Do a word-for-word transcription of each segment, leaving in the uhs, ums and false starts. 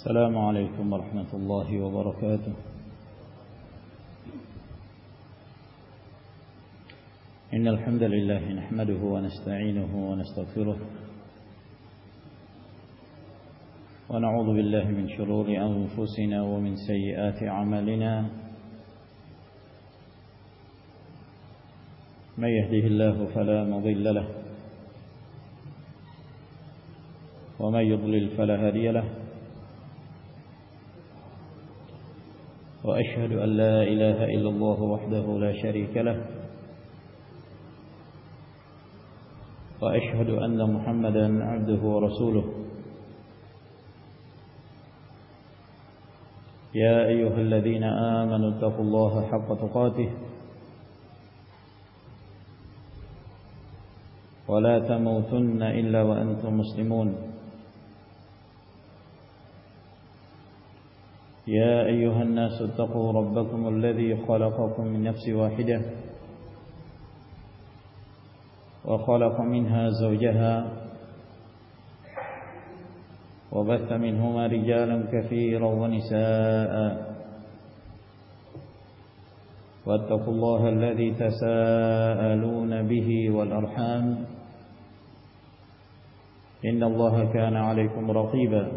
السلام عليكم ورحمة الله وبركاته. إن الحمد لله نحمده ونستعينه ونستغفره ونعوذ بالله من شرور أنفسنا ومن سيئات أعمالنا. من يهده الله فلا مضل له ومن يضلل فلا هادي له. وأشهد أن لا إله إلا الله وحده لا شريك له وأشهد أن محمدا عبده ورسوله. يا أيها الذين آمنوا اتقوا الله حق تقاته ولا تموتن إلا وأنتم مسلمون. يا أيها الناس اتقوا ربكم الذي خلقكم من نفس واحدة وخلق منها زوجها وبث منهما رجالا كثيرا ونساء واتقوا الله الذي تساءلون به والأرحام إن الله كان عليكم رقيبا.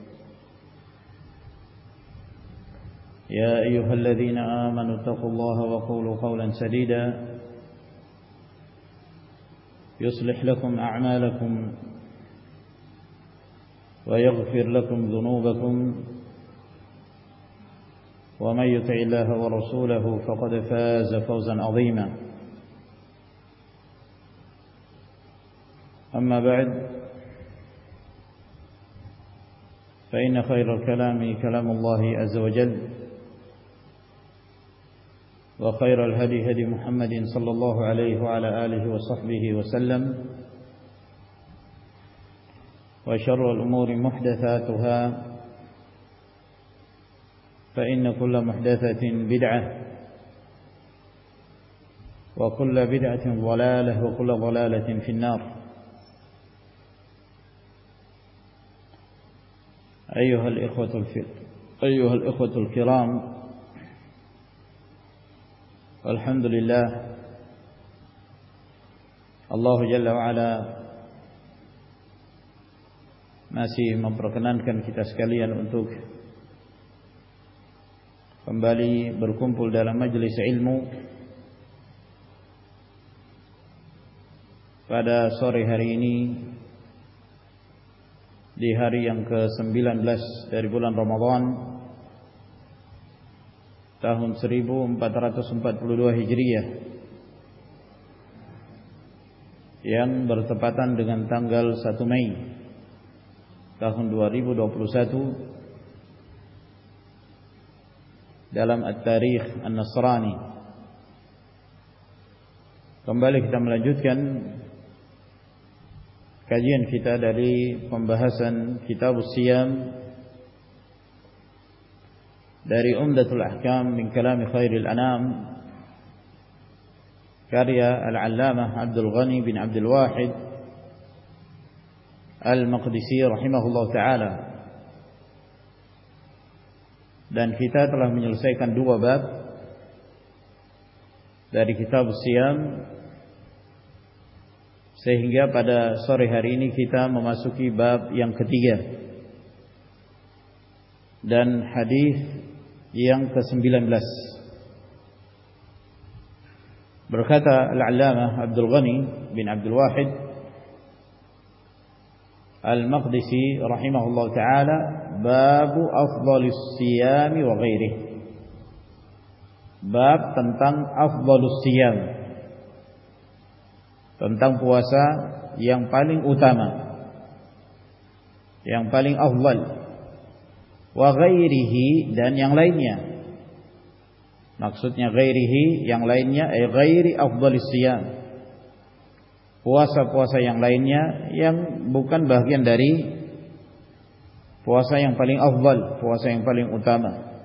يا أيها الذين آمنوا اتقوا الله وقولوا قولا سديدا يصلح لكم أعمالكم ويغفر لكم ذنوبكم ومن يطع الله ورسوله فقد فاز فوزا عظيما. أما بعد فإن خير الكلام كلام الله عز وجل وخير الهدي هدي محمد صلى الله عليه وعلى آله وصحبه وسلم وشر الأمور محدثاتها فإن كل محدثة بدعة وكل بدعة ضلالة وكل ضلالة في النار. أيها الإخوة أيها الإخوة الكرام، alhamdulillah Allah Jalla wa'ala masih memperkenankan kita sekalian untuk kembali berkumpul dalam majelis ilmu pada sore hari ini di hari yang ke sembilan belas dari bulan Ramadan tahun seribu empat ratus empat puluh dua Hijriah yang bertepatan dengan tanggal satu Mei tahun dua ribu dua puluh satu dalam At-Tarikh An-Nasrani. Kembali kita melanjutkan kajian kita dari pembahasan Kitab As-Siyam dari Umdatul Ahkam min Kalam Khairil Anam karya Al-Allamah Abdul Ghani bin Abdul Wahid Al-Maqdisi rahimahullah ta'ala. Dan kita telah menyelesaikan dua bab dari Kitab Siyam, sehingga pada sore hari ini kita memasuki bab yang ketiga dan hadis yang ke sembilan belas. Berkata Al-Allamah Abdul Ghani bin Abdul Wahid Al-Maqdisi rahimahullah ta'ala, babu afdhalus siyam wa ghairih. Bab tentang afdhalus siyam, tentang puasa yang paling utama, yang paling afdal, wa ghairihi, dan yang lainnya. Maksudnya ghairihi, yang lainnya, ay ghairi afdhalis siyam, puasa-puasa yang lainnya yang bukan bagian dari puasa yang paling afdal, puasa yang paling utama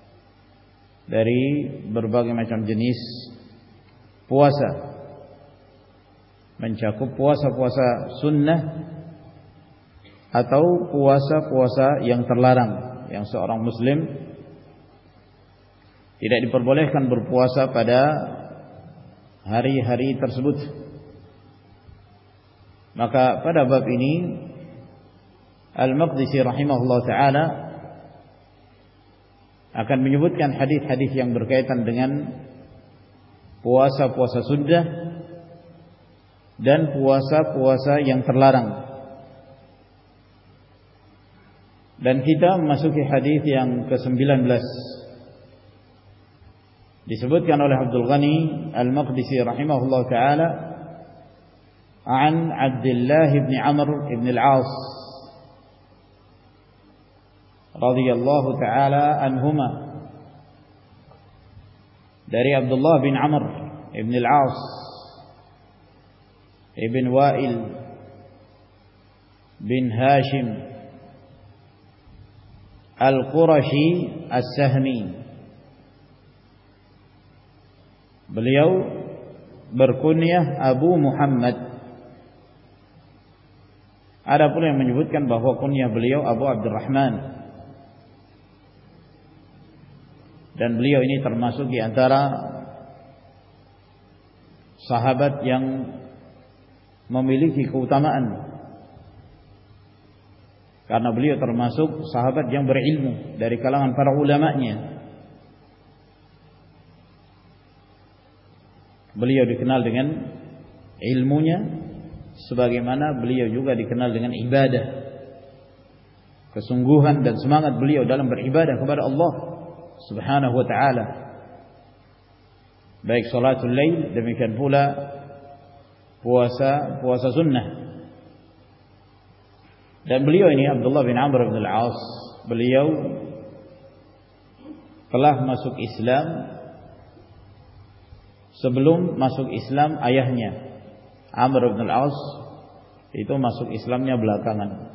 dari berbagai macam jenis puasa, mencakup puasa-puasa sunnah atau puasa-puasa yang terlarang. yang seorang muslim tidak diperbolehkan berpuasa pada hari-hari tersebut. Maka pada bab ini Al-Maqdisi rahimahullah ta'ala akan menyebutkan hadis-hadis yang berkaitan dengan puasa-puasa sunnah dan puasa-puasa yang terlarang. Dan kita memasuki hadis yang ke-sembilan belas. Disebutkan oleh Abdul Ghani Al-Maqdisi rahimahullah ta'ala an Abdullah bin Amr bin Al-As radhiyallahu ta'ala anhuma, dari Abdullah bin Amr bin Al-As ibn Wa'il bin Hashim Al-Qurashi As-Sahmi. Beliau berkunyah Abu Muhammad. Ada pula yang menyebutkan bahwa kunyah beliau Abu Abdurrahman. Dan beliau ini termasuk di antara sahabat yang memiliki keutamaan, karena beliau termasuk sahabat yang berilmu dari kalangan para ulamanya. Beliau dikenal dengan ilmunya, sebagaimana beliau juga dikenal dengan ibadah, kesungguhan dan semangat beliau dalam beribadah kepada Allah Subhanahu wa ta'ala, baik salatul lail, demikian pula puasa puasa sunnah. Dan beliau ini Abdullah bin Amr bin Al-As, beliau telah masuk Islam sebelum masuk Islam ayahnya. Amr bin Al-As itu masuk Islamnya belakangan.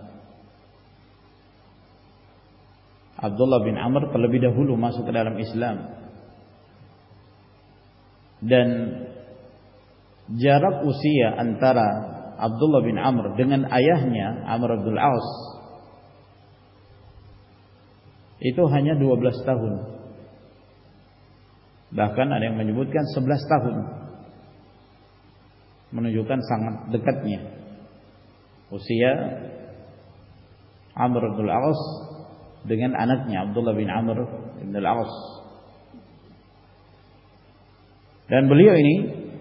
Abdullah bin Amr terlebih dahulu masuk ke dalam Islam. Dan jarak usia antara Abdullah bin Amr dengan ayahnya Amr bin Al-As itu hanya dua belas tahun. Bahkan ada yang menyebutkan sebelas tahun, menunjukkan sangat dekatnya usia Amr bin Al-As dengan anaknya Abdullah bin Amr bin Al-As. Dan beliau ini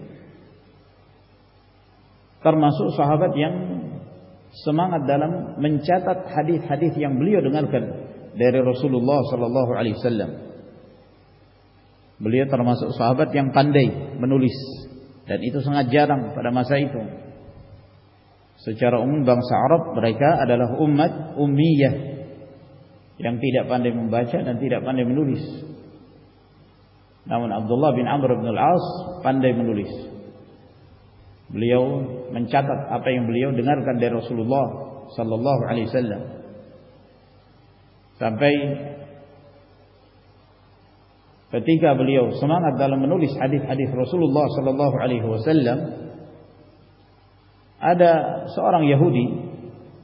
termasuk sahabat yang semangat dalam mencatat hadis-hadis yang beliau dengarkan dari Rasulullah sallallahu alaihi wasallam. Beliau termasuk sahabat yang pandai menulis, dan itu sangat jarang pada masa itu. Secara umum bangsa Arab mereka adalah umat ummiyah yang tidak pandai membaca dan tidak pandai menulis. Namun Abdullah bin Amr bin Al-As pandai menulis. Beliau mencatat apa yang beliau dengarkan dari Rasulullah sallallahu alaihi wasallam. Sampai ketika beliau semangat dalam menulis hadis-hadis Rasulullah sallallahu alaihi wasallam, ada seorang Yahudi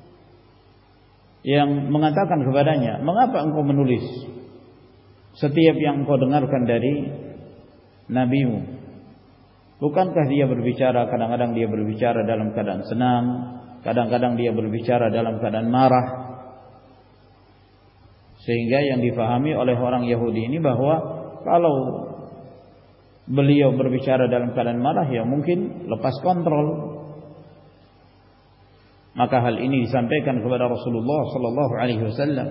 yang mengatakan kepadanya, "Mengapa engkau menulis setiap yang engkau dengarkan dari nabimu? Bukankah dia berbicara, kadang-kadang dia berbicara dalam keadaan senang, kadang-kadang dia berbicara dalam keadaan marah?" Sehingga yang difahami oleh orang Yahudi ini bahwa kalau beliau berbicara dalam keadaan marah, ya mungkin lepas kontrol. Maka hal ini disampaikan kepada Rasulullah sallallahu alaihi wasallam.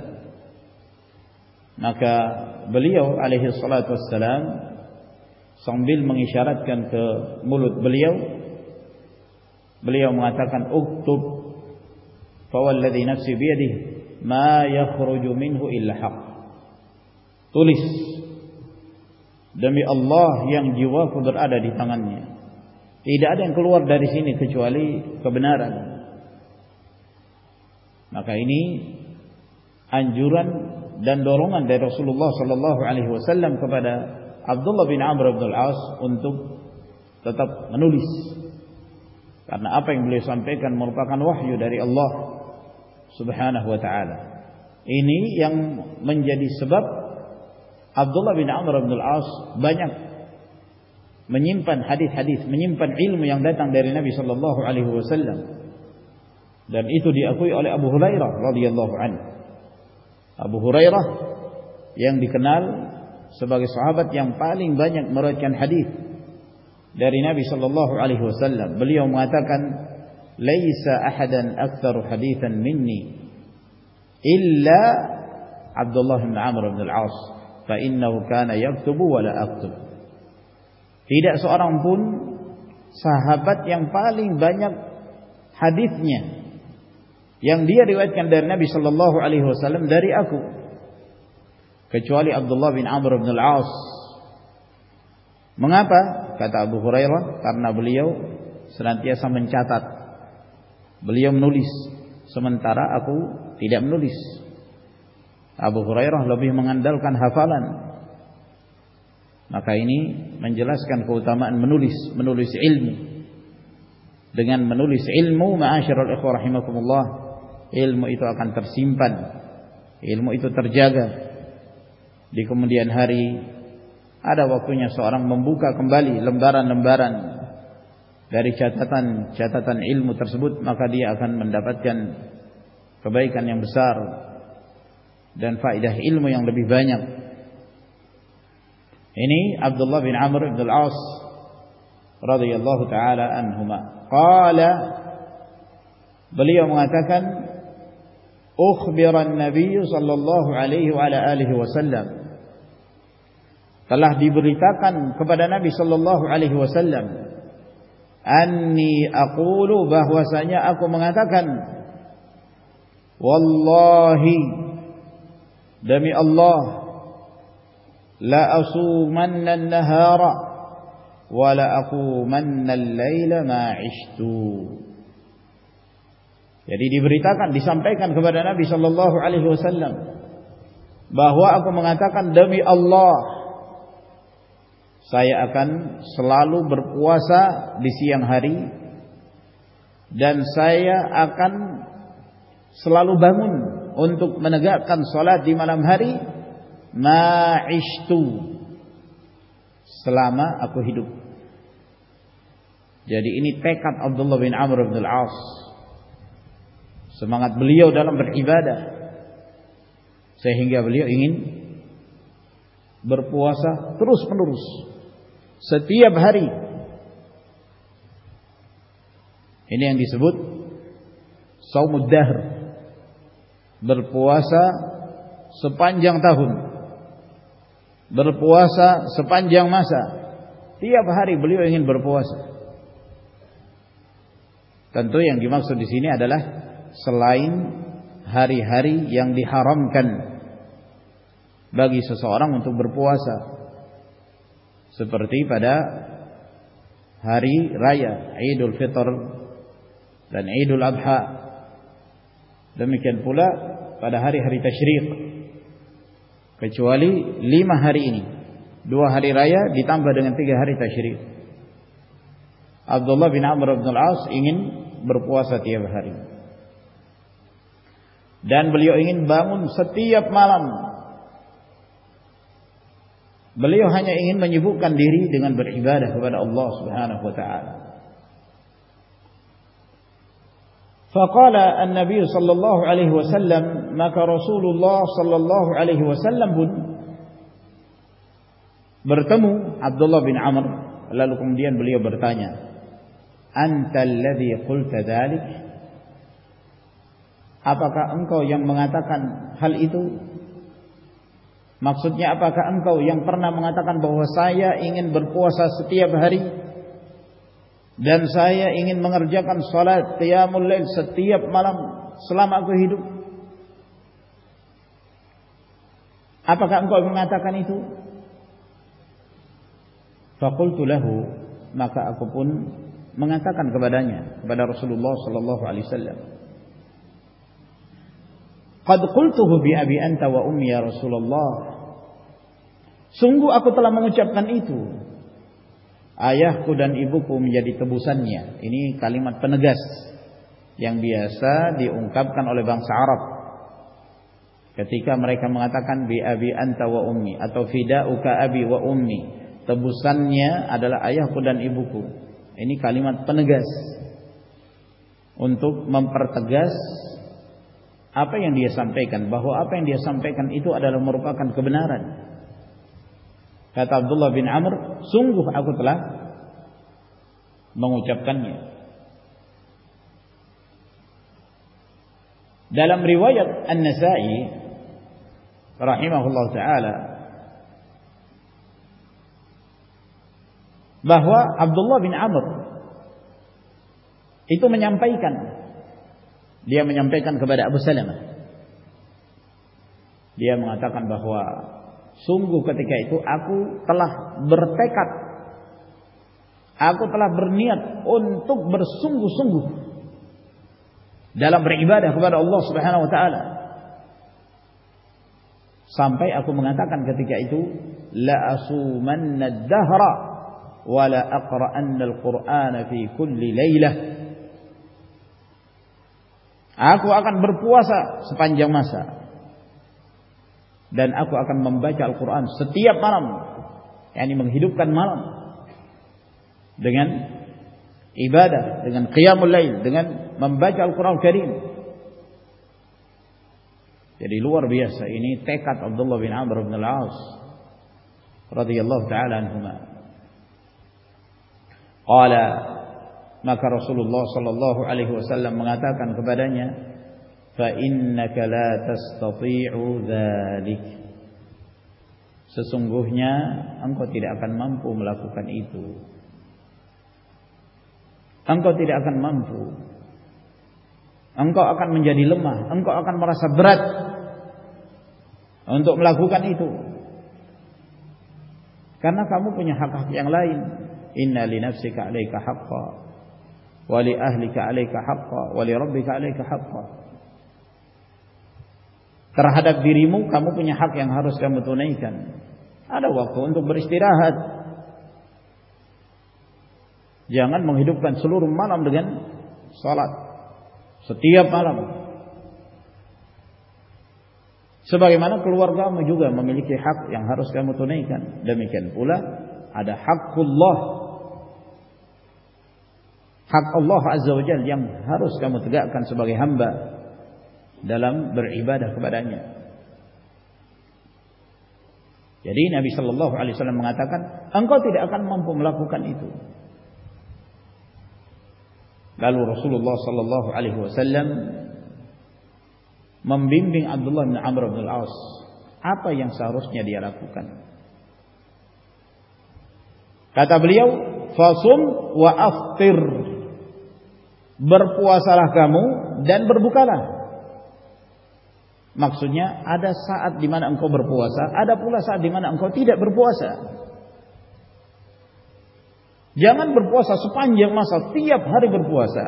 Maka beliau alaihi salatu wassalam sambil mengisyaratkan ke mulut beliau, beliau mengatakan, "Uktub fa walladhi nafsi biyadihi ma yakhruju minhu illa haqq." Tulis, demi Allah yang jiwaku berada di tangannya, tidak ada yang keluar dari sini kecuali kebenaran. Maka ini anjuran dan dorongan dari Rasulullah sallallahu alaihi wasallam kepada Abdullah bin Amr bin Al-As untuk tetap menulis, karena apa yang beliau sampaikan merupakan wahyu dari Allah Subhanahu wa taala. Ini yang menjadi sebab Abdullah bin Amr bin al-As banyak menyimpan hadis-hadis, menyimpan ilmu yang datang dari Nabi sallallahu alaihi wasallam. Dan itu diakui oleh Abu Hurairah radhiyallahu anhu. Abu Hurairah yang dikenal sebagai sahabat yang paling banyak meriwayatkan hadis dari Nabi sallallahu alaihi wasallam. Beliau mengatakan, "Laisa ahadan aktsaru haditsan minni illa Abdullah bin Amr bin al-As, fa innahu kana yaktubu wa la aktub." Tidak seorang pun sahabat yang paling banyak hadisnya yang dia riwayatkan dari Nabi sallallahu alaihi wasallam dari aku, kecuali Abdullah bin Amr bin al-As. Mengapa? Kata Abu Hurairah, karena beliau senantiasa mencatat. Beliau menulis, sementara aku tidak menulis. Abu Hurairah lebih mengandalkan hafalan. Maka ini menjelaskan keutamaan menulis, menulis ilmu. Dengan menulis ilmu, ma'asyiral ikhwah rahimakumullah, ilmu itu akan tersimpan, ilmu itu terjaga. Di kemudian hari ada waktunya seorang membuka kembali lembaran-lembaran dari catatan-catatan ilmu tersebut, maka dia akan mendapatkan kebaikan yang besar dan faedah ilmu yang lebih banyak. Ini Abdullah bin Amr bin al-As radhiyallahu taala anhuma. Qala, beliau mengatakan, ukhbira an-nabiy sallallahu alaihi wa ala alihi wasallam, telah diberitakan kepada Nabi sallallahu alaihi wasallam, anni aqulu, bahwasanya aku mengatakan, wallahi, demi Allah, la asumanna an-nahara wa la aqumanna al-laila ma 'ishtu. Jadi diberitakan, disampaikan kepada Nabi sallallahu alaihi wasallam bahwa aku mengatakan, demi Allah, saya akan selalu berpuasa di siang hari dan saya akan selalu bangun untuk menegakkan salat di malam hari, ma'ishtu, selama aku hidup. Jadi ini tekad Abdullah bin Amr bin al-As, semangat beliau dalam beribadah, sehingga beliau ingin berpuasa terus-menerus setiap hari. Ini yang disebut shaumud dahr, berpuasa sepanjang tahun, berpuasa sepanjang masa. Tiap hari beliau ingin berpuasa. Tentu yang dimaksud di sini adalah selain hari-hari yang diharamkan bagi seseorang untuk berpuasa, seperti pada hari raya Idul Fitr dan Idul Adha. Demikian pula pada hari-hari tasyrik, kecuali lima hari ini, dua hari raya ditambah dengan tiga hari tasyrik. Abdullah bin Amr bin al-As ingin berpuasa tiap hari, dan beliau ingin bangun setiap malam. Beliau hanya ingin menyibukkan diri dengan beribadah kepada Allah Subhanahu wa taala. Faqala an-nabiy sallallahu alaihi wasallam, maka Rasulullah sallallahu alaihi wasallam pun bertemu Abdullah bin Amr, lalu kemudian beliau bertanya, anta alladhi qulta dzalik? Apakah engkau yang mengatakan hal itu? Maksudnya, apakah engkau yang pernah mengatakan bahwa saya ingin berpuasa setiap hari dan saya ingin mengerjakan salat qiyamul lail setiap malam selama aku hidup? Apakah engkau mengatakan itu? Faqultu lahu, maka aku pun mengatakan kepadanya, kepada Rasulullah sallallahu alaihi wasallam, qad qultuhu bi abi anta wa ummi ya Rasulullah. Sungguh aku telah mengucapkan itu. Ayahku dan ibuku menjadi tebusannya. Ini kalimat penegas yang biasa diungkapkan oleh bangsa Arab Ketika mereka mengatakan bi abi anta wa ummi atau fidauka abi wa ummi, tebusannya adalah ayahku dan ibuku. Ini kalimat penegas untuk mempertegas apa yang dia sampaikan, bahwa apa yang dia sampaikan itu adalah merupakan kebenaran. Kata Abdullah bin Amr, sungguh aku telah mengucapkannya. Dalam riwayat An-Nasa'i rahimahullah ta'ala, bahwa Abdullah bin Amr itu menyampaikan, dia menyampaikan kepada Abu Salamah, dia mengatakan bahwa sungguh ketika itu aku telah bertekad, aku telah berniat untuk bersungguh-sungguh dalam beribadah kepada Allah Subhanahu wa taala, sampai aku mengatakan ketika itu, la asumanna ad-dahra wa la aqra'anna al-Qur'ana fi kulli lailah. Aku akan berpuasa sepanjang masa dan aku akan membaca Al-Qur'an setiap malam, yakni menghidupkan malam dengan ibadah, dengan qiyamul lail, dengan membaca Al-Qur'an Karim. Jadi luar biasa ini tekad Abdullah bin Amr bin Al-As radhiyallahu taala anhuma. Qala, maka Rasulullah sallallahu alaihi wasallam mengatakan kepadanya, fa innaka la tastati'u dzalik. Sesungguhnya engkau tidak akan mampu melakukan itu. Engkau tidak akan mampu. Engkau akan menjadi lemah, engkau akan merasa berat untuk melakukan itu. Karena kamu punya hak-hak yang lain. Inna li nafsika 'alaika haqqan wa li ahlika 'alaika haqqan wa li rabbika 'alaika haqqan. Terhadap dirimu kamu punya hak yang harus kamu tunaikan. Ada waktu untuk beristirahat. Jangan menghidupkan seluruh malam dengan salat setiap malam. Sebagaimana keluargamu juga memiliki hak yang harus kamu tunaikan. Demikian pula ada haqqullah, hak Allah Azza wa Jalla yang harus kamu tegakkan sebagai hamba dalam beribadah kepadanya. Jadi Nabi sallallahu alaihi wasallam mengatakan, engkau tidak akan mampu melakukan itu. Lalu Rasulullah sallallahu alaihi wasallam membimbing Abdullah bin Amr bin Al-As apa yang seharusnya dia lakukan. Kata beliau, fasum wa aftir. Berpuasalah kamu dan berbukalah. Maksudnya ada saat di mana engkau berpuasa, ada pula saat di mana engkau tidak berpuasa. Jangan berpuasa sepanjang masa, tiap hari berpuasa.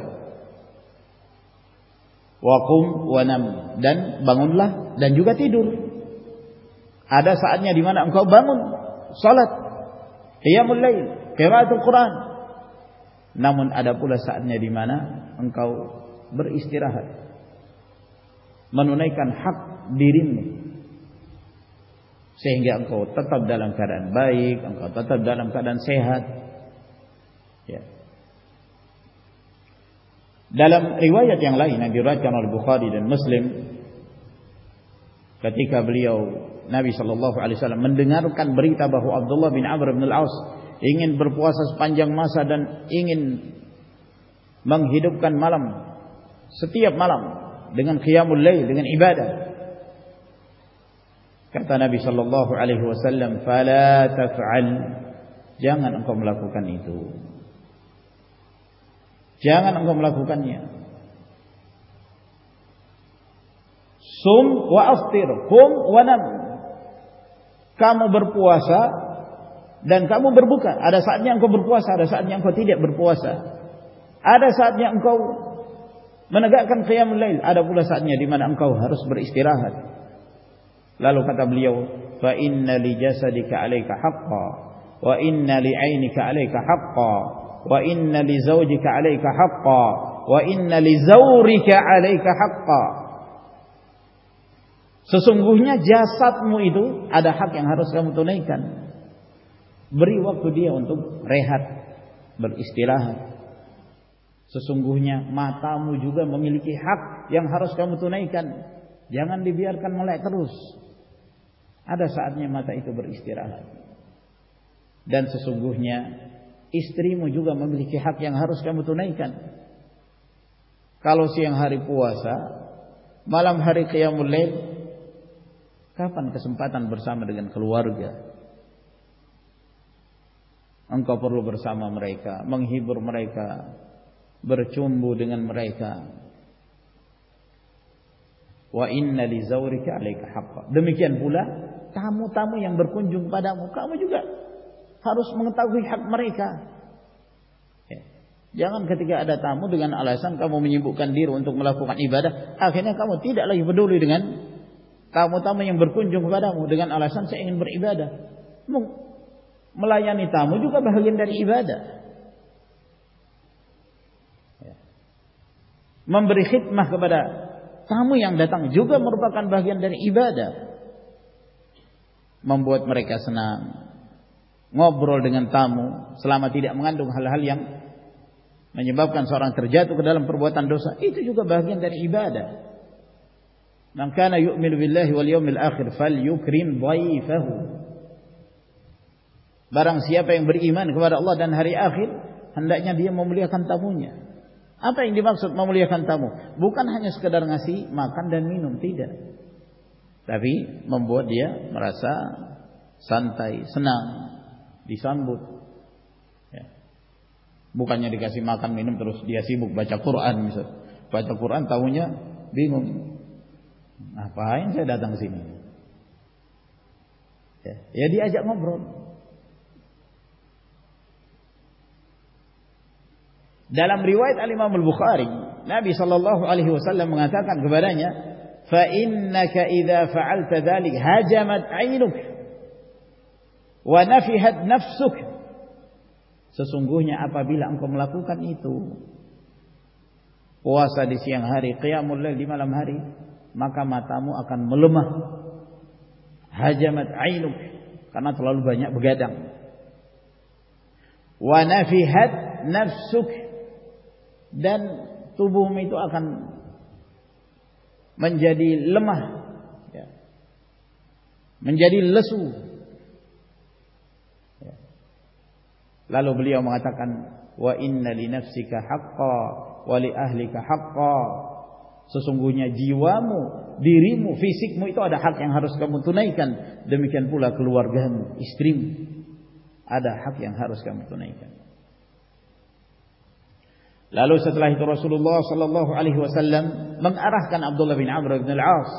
Wa qum wa nam, dan bangunlah dan juga tidur. Ada saatnya di mana engkau bangun, salat, qiyamul lail, qiraatul Quran. Namun ada pula saatnya di mana engkau beristirahat, menunaikan hak dirimu, sehingga engkau tetap dalam keadaan baik, engkau tetap dalam keadaan sehat. Ya. Dalam riwayat yang lain yang diriwayatkan oleh Bukhari dan Muslim, ketika beliau Nabi sallallahu alaihi wasallam mendengarkan berita bahwa Abdullah bin Amr bin Al-As ingin berpuasa sepanjang masa dan ingin menghidupkan malam setiap malam dengan qiyamul lail, dengan ibadah, kata Nabi sallallahu alaihi wasallam, "Fala taf'al." Jangan engkau melakukan itu. Jangan engkau melakukannya. Sum wa aftir, qum wa nam. Kamu berpuasa dan kamu berbuka. Ada saatnya engkau berpuasa, ada saatnya engkau tidak berpuasa. Ada saatnya engkau menegakkan qiyamul lail, ada pula saatnya di mana engkau harus beristirahat. Lalu kata beliau, fa inna li jasadika 'alaika haqqan wa inna li 'ainika 'alaika haqqan wa inna li zawjika 'alaika haqqan wa inna li zawrika 'alaika haqqan. Sesungguhnya jasadmu itu ada hak yang harus kamu tunaikan. Beri waktu dia untuk rehat, beristirahat. Sesungguhnya matamu juga memiliki hak yang harus kamu tunaikan. Jangan dibiarkan melek terus. Ada saatnya mata itu beristirahat. Dan sesungguhnya istrimu juga memiliki hak yang harus kamu tunaikan. Kalau siang hari puasa, malam hari qiyamul lail, kapan kesempatan bersama dengan keluarga? Engkau perlu bersama mereka, menghibur mereka, bercumbu dengan mereka. Wa inna li zawrika 'alaika haqqan. Demikian pula tamu-tamu yang berkunjung padamu, kamu juga harus mengetahui hak mereka. Ya. Jangan ketika ada tamu dengan alasan kamu menyibukkan diri untuk melakukan ibadah, akhirnya kamu tidak lagi peduli dengan tamu-tamu yang berkunjung kepadamu dengan alasan saya ingin beribadah. Melayani tamu juga bagian dari ibadah. Ya. Memberi khidmah kepada tamu yang datang juga merupakan bagian dari ibadah. Membuat mereka senang, ngobrol dengan tamu selama tidak mengandung hal-hal yang menyebabkan seorang terjatuh ke dalam perbuatan dosa, itu juga bagian dari ibadah. Man kana yu'minu billahi wal yawmil akhir falyukrim dhaifahu. Barang siapa yang beriman kepada Allah dan hari akhir, hendaknya dia memuliakan tamunya. Apa yang dimaksud memuliakan tamu? Bukan hanya sekedar ngasih makan dan minum, tidak. Tapi membuat dia merasa santai, senang, disambut. Ya. Bukannya dikasih makan minum terus dia sibuk baca Quran misal. Baca Quran tahunya bingung. Ngapain saya datang ke sini? Ya, ya diajak ngobrol. Dalam riwayat Al-Imam Al-Bukhari, Nabi sallallahu alaihi wasallam mengatakan kepadanya, "Fa innaka idza fa'alta dzalik hajamat 'ainuk wa nafihat nafsuk." Sesungguhnya apabila engkau melakukan itu, puasa di siang hari, qiyamul lail di malam hari, maka matamu akan melemah. Hajamat 'ainuk, karena terlalu banyak begadang. Wa nafihat nafsuk, dan tubuhmu itu akan menjadi lemah, ya, menjadi lesu. Ya. Lalu beliau mengatakan, wa inna li nafsika haqqan wa li ahlika haqqan. Sesungguhnya jiwamu, dirimu, fisikmu itu ada hak yang harus kamu tunaikan. Demikian pula keluargamu, istrimu, ada hak yang harus kamu tunaikan. Lalu setelah itu Rasulullah sallallahu alaihi wasallam mengarahkan Abdullah bin Amr bin Al-As.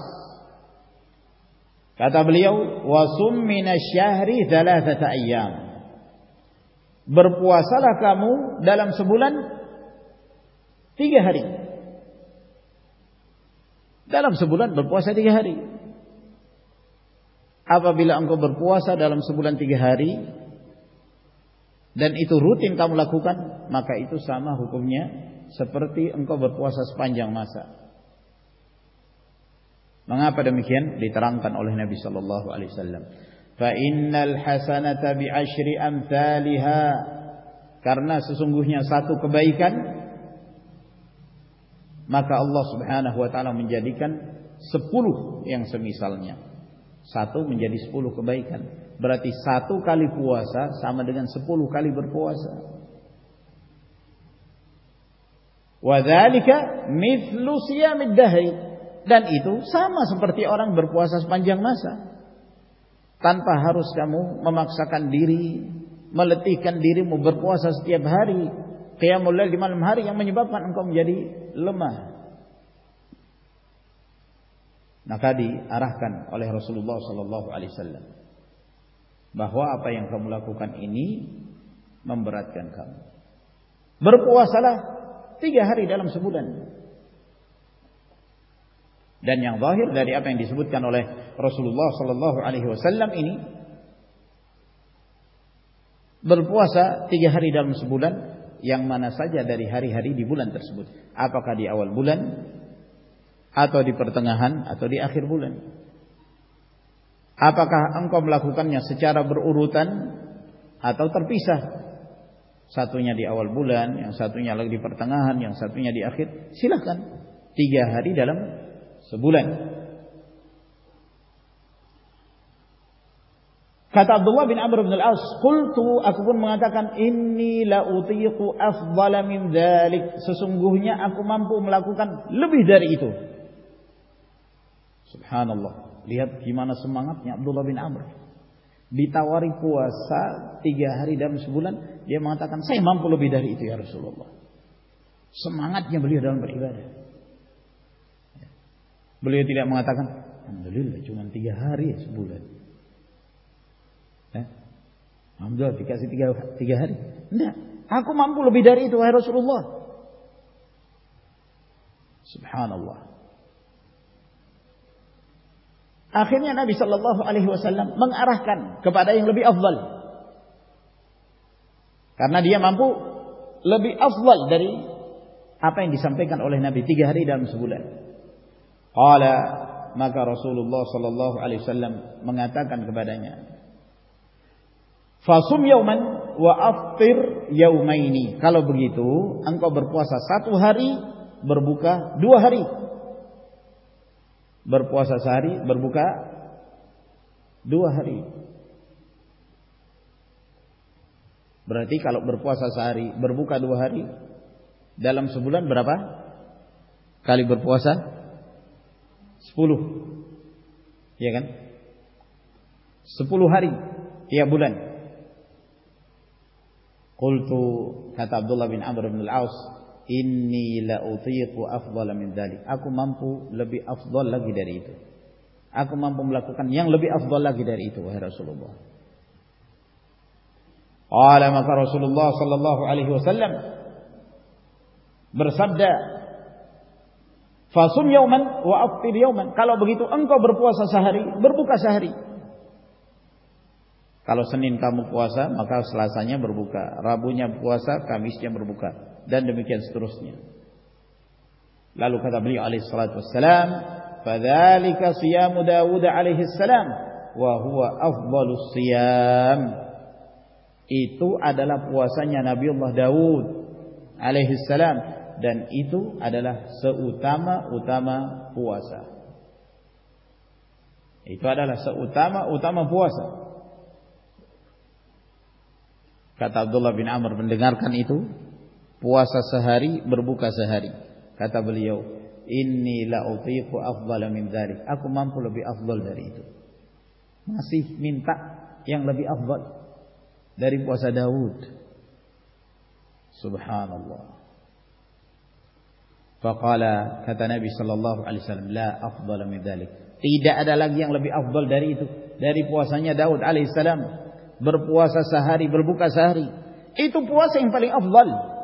Kata beliau, "Wa sum minasyahri thalathata ayyam." Berpuasalah kamu dalam sebulan tiga hari. Dalam sebulan berpuasa tiga hari. Apabila engkau berpuasa dalam sebulan tiga hari dan itu rutin kamu lakukan, maka itu sama hukumnya seperti engkau berpuasa sepanjang masa. Mengapa demikian? Diterangkan oleh Nabi sallallahu alaihi wasallam. Fa innal hasanata bi asyri amsalha. Karena sesungguhnya satu kebaikan, maka Allah Subhanahu wa taala menjadikan sepuluh yang semisalnya. Satu menjadi sepuluh kebaikan. Berarti satu kali puasa sama dengan sepuluh kali berpuasa. Wa dzalika mithlu siyamid dahri. Dan itu sama seperti orang berpuasa sepanjang masa. Tanpa harus kamu memaksakan diri, meletihkan dirimu berpuasa setiap hari, qiyamul lail di malam hari yang menyebabkan engkau menjadi lemah. Maka diarahkan oleh Rasulullah sallallahu alaihi wasallam bahwa apa yang kamu lakukan ini memberatkan kamu. Berpuasalah tiga hari dalam sebulan. Dan yang zahir dari apa yang disebutkan oleh Rasulullah sallallahu alaihi wasallam ini, berpuasa tiga hari dalam sebulan, yang mana saja dari hari-hari di bulan tersebut. Apakah di awal bulan, atau di pertengahan, atau di akhir bulan. Apakah engkau melakukannya secara berurutan atau terpisah? Satunya di awal bulan, yang satunya lagi di pertengahan, yang satunya di akhir. Silakan. Tiga hari dalam sebulan. Kata Abdullah bin Amr bin Al-As, qultu, aku pun mengatakan, inni la utiqu afdala min dzalik, sesungguhnya aku mampu melakukan lebih dari itu. Subhanallah, lihat gimana semangatnya Abdullah bin Amr. Ditawari puasa tiga hari dalam sebulan, dia mengatakan, saya mampu lebih dari itu ya Rasulullah. Semangatnya beliau dalam beribadah. Beliau tidak mengatakan, alhamdulillah cuma tiga hari ya sebulan. Eh? Alhamdulillah dikasih tiga, tiga hari. Tidak, aku mampu lebih dari itu wahai Rasulullah. Subhanallah. Akhirnya Nabi Shallallahu Alaihi Wasallam mengarahkan kepada yang lebih afdal, karena dia mampu lebih afdal dari apa yang disampaikan oleh Nabi tiga hari dalam sebulan. Qala, maka Rasulullah Shallallahu Alaihi Wasallam mengatakan kepadanya, fasum yauman wa aftir yaumaini. Kalau begitu, engkau berpuasa satu hari, berbuka dua hari. Berpuasa sehari, berbuka dua hari. Berarti kalau berpuasa sehari, berbuka dua hari, dalam sebulan berapa kali berpuasa? Sepuluh. Ya kan? Sepuluh hari tiap bulan. Qultu, kata Abdullah bin Amr bin Al-As, inni la utiqu afdala min dzalik. Aku mampu lebih afdal lagi dari itu. Aku mampu melakukan yang lebih afdal lagi dari itu wahai Rasulullah. Qala, maka Rasulullah sallallahu alaihi wasallam bersabda, fasum yauman wa aftir yauman. Kalau begitu engkau berpuasa sehari, berbuka sehari. Kalau Senin kamu puasa, maka Selasanya berbuka, Rabunya puasa, Kamisnya berbuka, dan demikian seterusnya. Lalu kata beliau alaihi salatu wassalam, fadzalika siyamu Daud alaihi salam wa huwa afdhalus siyam. Itu adalah puasanya Nabiullah Daud alaihi salam, dan itu adalah seutama-utama puasa. Itu adalah seutama-utama puasa. Kata Abdullah bin Amr mendengarkan itu, puasa sehari, berbuka sehari. Kata beliau, inni la utiqu afdala min dzalik. Aku mampu lebih afdal dari itu. Masih minta yang lebih afdal dari puasa Daud. Subhanallah. Faqala, kata Nabi sallallahu alaihi wasallam, la afdala min dzalik. Tidak ada lagi yang lebih afdal dari itu, dari puasanya Daud alaihi salam. Berpuasa sehari, berbuka sehari. Itu puasa yang paling afdal.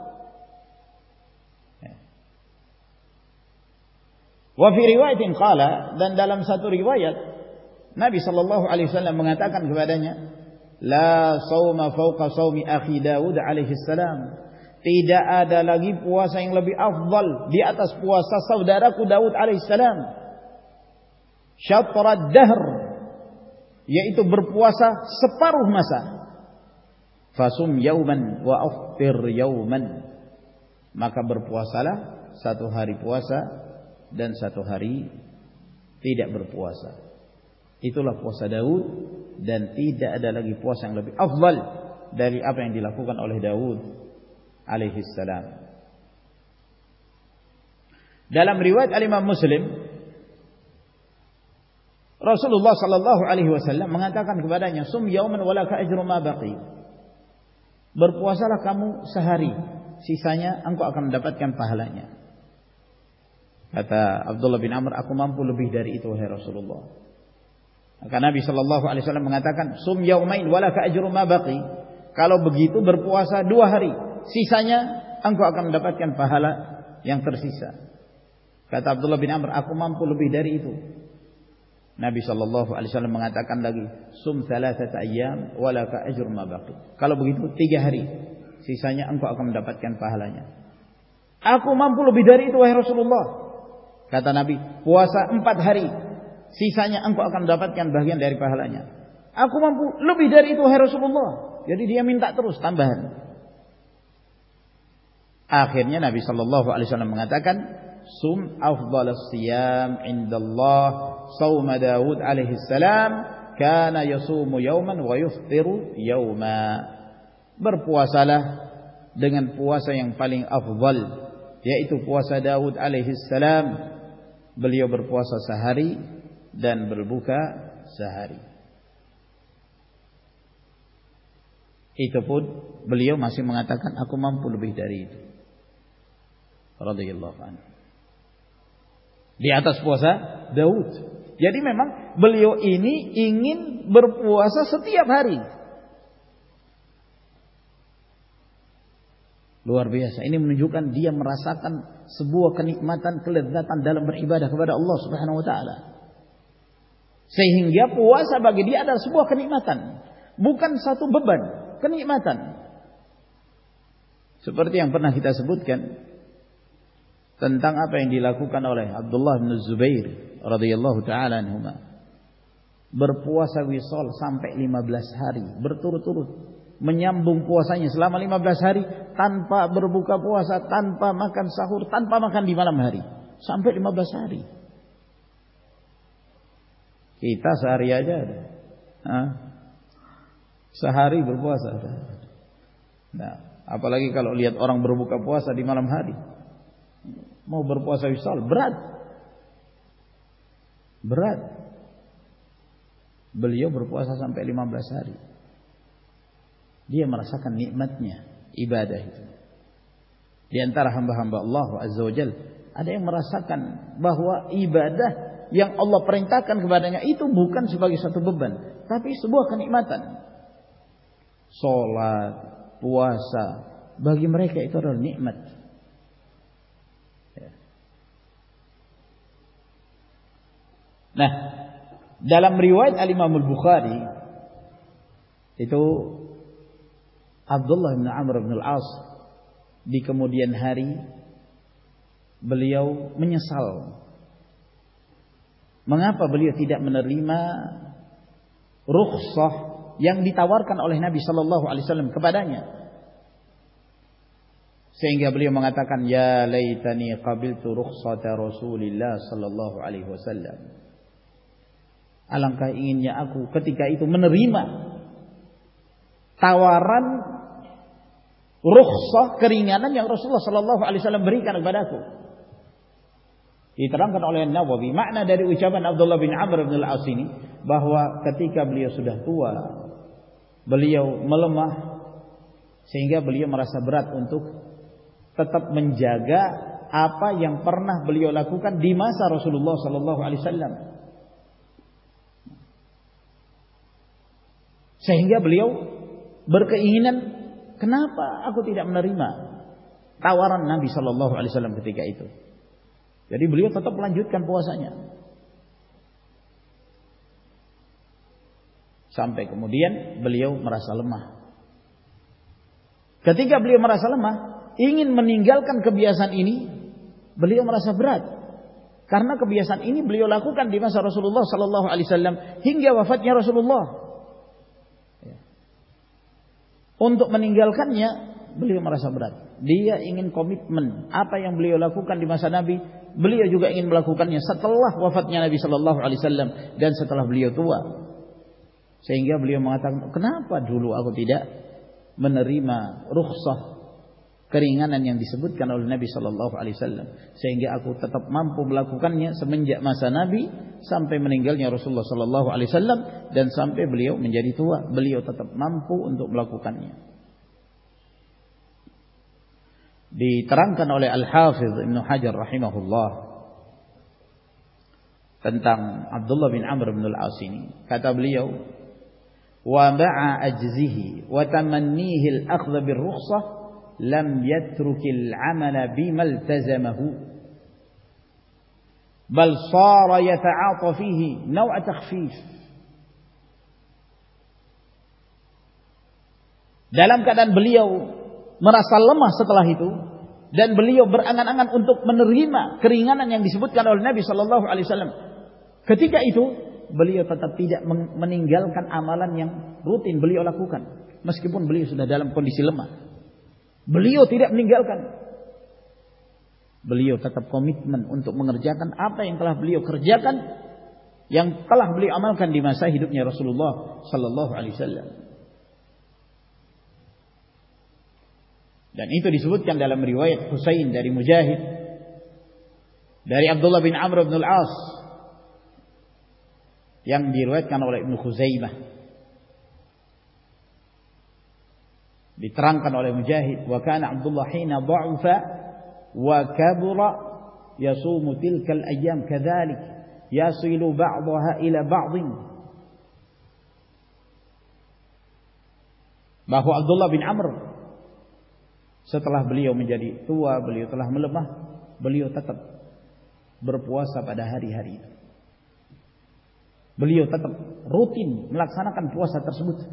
Wa fi riwayatin qala, dan dalam satu riwayat Nabi sallallahu alaihi wasallam mengatakan kepadanya, la shauma fawqa shaumi akhi Daud alaihi salam. Tidak ada lagi puasa yang lebih afdal di atas puasa saudaraku Daud alaihi salam. Syatrad dahr, yaitu berpuasa separuh masa. Fasum yauman wa aftir yauman. Maka berpuasalah satu hari puasa dan satu hari tidak berpuasa. Itulah puasa Daud, dan tidak ada lagi puasa yang lebih afdal dari apa yang dilakukan oleh Daud alaihi salam. Dalam riwayat Al-Imam Muslim, Rasulullah sallallahu alaihi wasallam mengatakan kepadanya, sum yauman walaka ajru ma baqi. Berpuasalah kamu sehari, sisanya engkau akan mendapatkan pahalanya. Kata Abdullah bin Amr, aku mampu lebih dari itu wahai Rasulullah. Maka Nabi sallallahu alaihi wasallam mengatakan, sum yaumain walaka ajru ma baqi. Kalau begitu berpuasa dua hari, sisanya engkau akan mendapatkan pahala yang tersisa. Kata Abdullah bin Amr, aku mampu lebih dari itu. Nabi sallallahu alaihi wasallam mengatakan lagi, sum thalathata ayyam walaka ajru ma baqi. Kalau begitu tiga hari, sisanya engkau akan mendapatkan pahalanya. Aku mampu lebih dari itu wahai Rasulullah. Kata Nabi, puasa empat hari, sisanya engkau akan mendapatkan bagian dari pahalanya. Aku mampu lebih dari itu, hai Rasulullah. Jadi dia minta terus tambahan. Akhirnya Nabi sallallahu alaihi wasallam mengatakan, "Sum afdhalus siyam indallah shaum Daud alaihi salam, kana yasumu yawman wa yuftiru yawma." Berpuasalah dengan puasa yang paling afdal, yaitu puasa Daud alaihi salam. Beliau berpuasa sehari dan berbuka sehari. Itu pun beliau masih mengatakan, aku mampu lebih dari itu. Radhiyallahu anhu. Di atas puasa Daud. Jadi memang beliau ini ingin berpuasa setiap hari. Luar biasa. Ini menunjukkan dia merasakan sebuah kenikmatan, kelezatan dalam beribadah kepada Allah Subhanahu wa taala. Sehingga puasa bagi dia adalah sebuah kenikmatan, bukan satu beban, kenikmatan. Seperti yang pernah kita sebutkan tentang apa yang dilakukan oleh Abdullah bin Zubair radhiyallahu taala anhuma. Berpuasa wisal sampai lima belas hari berturut-turut. Menyambung puasanya selama lima belas hari tanpa berbuka puasa, tanpa makan sahur, tanpa makan di malam hari, sampai lima belas hari. Kita sehari aja ada. Hah? Sehari berpuasa. Nah, apalagi kalau lihat orang berbuka puasa di malam hari. Mau berpuasa wisal berat. Berat. Beliau berpuasa sampai lima belas hari. Dia merasakan nikmatnya ibadah itu. Di antara hamba-hamba Allah Azza wa Jalla, ada yang merasakan bahwa ibadah yang Allah perintahkan kepadanya itu bukan sebagai satu beban, tapi sebuah kenikmatan. Salat, puasa, bagi mereka itu adalah nikmat. Nah, dalam riwayat Al-Imam Al-Bukhari itu Abdullah bin Amr bin Al-As di kemudian hari beliau menyesal. Mengapa beliau tidak menerima rukhsah yang ditawarkan oleh Nabi sallallahu alaihi wasallam kepadanya? Sehingga beliau mengatakan, ya laitani qabiltu rukhsata Rasulillah sallallahu alaihi wasallam. Alangkah inginnya aku ketika itu menerima tawaran rukhsah, keringanan yang Rasulullah sallallahu alaihi wasallam berikan kepadaku. Diterangkan oleh Nawawi, makna dari ucapan Abdullah bin Amr bin Al-As ini bahwa ketika beliau sudah tua, beliau melemah sehingga beliau merasa berat untuk tetap menjaga apa yang pernah beliau lakukan di masa Rasulullah sallallahu alaihi wasallam. Sehingga beliau berkeinginan, kenapa aku tidak menerima tawaran Nabi sallallahu alaihi wasallam ketika itu? Jadi beliau tetap melanjutkan puasanya. Sampai kemudian beliau merasa lemah. Ketika beliau merasa lemah, ingin meninggalkan kebiasaan ini, beliau merasa berat. Karena kebiasaan ini beliau lakukan di masa Rasulullah sallallahu alaihi wasallam hingga wafatnya Rasulullah. Untuk meninggalkannya beliau merasa berat. Dia ingin komitmen apa yang beliau lakukan di masa Nabi, beliau juga ingin melakukannya setelah wafatnya Nabi sallallahu alaihi wasallam dan setelah beliau tua. Sehingga beliau mengatakan, kenapa dulu aku tidak menerima rukhsah, keringanan yang disebutkan oleh Nabi sallallahu alaihi wasallam, sehingga aku tetap mampu melakukannya semenjak masa Nabi sampai meninggalnya Rasulullah sallallahu alaihi wasallam dan sampai beliau menjadi tua, beliau tetap mampu untuk melakukannya. Diterangkan oleh Al-Hafidz Ibnu Hajar rahimahullah tentang Abdullah bin Amr bin Al-As ini, kata beliau, wa ma'a ajzihi wa tamannihi al-akhdh bir-rukhsah lam yatrukil amala bimaltazamahu bal sara yata'ata fihi naw'a takhfif. Dalam keadaan beliau merasa lemah setelah itu dan beliau berangan-angan untuk menerima keringanan yang disebutkan oleh Nabi sallallahu alaihi wasallam, Ketika itu beliau tetap tidak meninggalkan amalan yang rutin beliau lakukan. Meskipun beliau sudah dalam kondisi lemah, beliau tidak meninggalkan. Beliau tetap komitmen untuk mengerjakan apa yang telah beliau kerjakan, yang telah beliau amalkan di masa hidupnya Rasulullah sallallahu alaihi wasallam. Dan itu disebutkan dalam riwayat Husain dari Mujahid, dari Abdullah bin Amr bin al-As, yang diriwayatkan oleh Ibnu Khuzaimah. Diterangkan oleh Mujahid, wa kana Abdullah hina dha'afa wa kabura yasumu tilkal ayyam kadzalik yasilu ba'daha ila ba'dhin. Bahwa Abdullah bin Amr setelah beliau menjadi tua, beliau telah melemah, beliau tetap berpuasa pada hari-hari itu. Beliau tetap rutin melaksanakan puasa tersebut.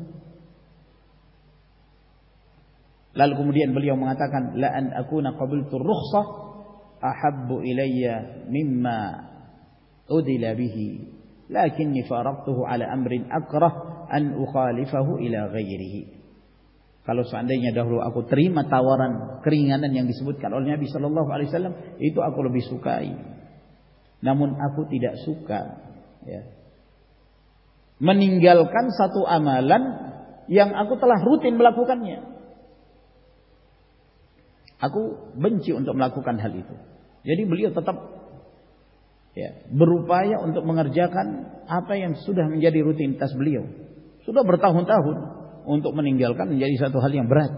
Lalu kemudian beliau mengatakan, la an akuna qabiltu rukhsah ahabbu ilayya mimma udila bihi, lakinni faraqtuhu ala amrin akrah an ukhalifahu ila ghairihi. Kalau seandainya dahulu aku terima tawaran keringanan yang disebutkan oleh Nabi sallallahu alaihi wasallam, itu aku lebih sukai. Namun aku tidak suka, ya, meninggalkan satu amalan yang aku telah rutin melakukannya. Aku benci untuk melakukan hal itu. Jadi beliau tetap, ya, berupaya untuk mengerjakan apa yang sudah menjadi rutinitas beliau. Sudah bertahun-tahun untuk meninggalkan menjadi satu hal yang berat.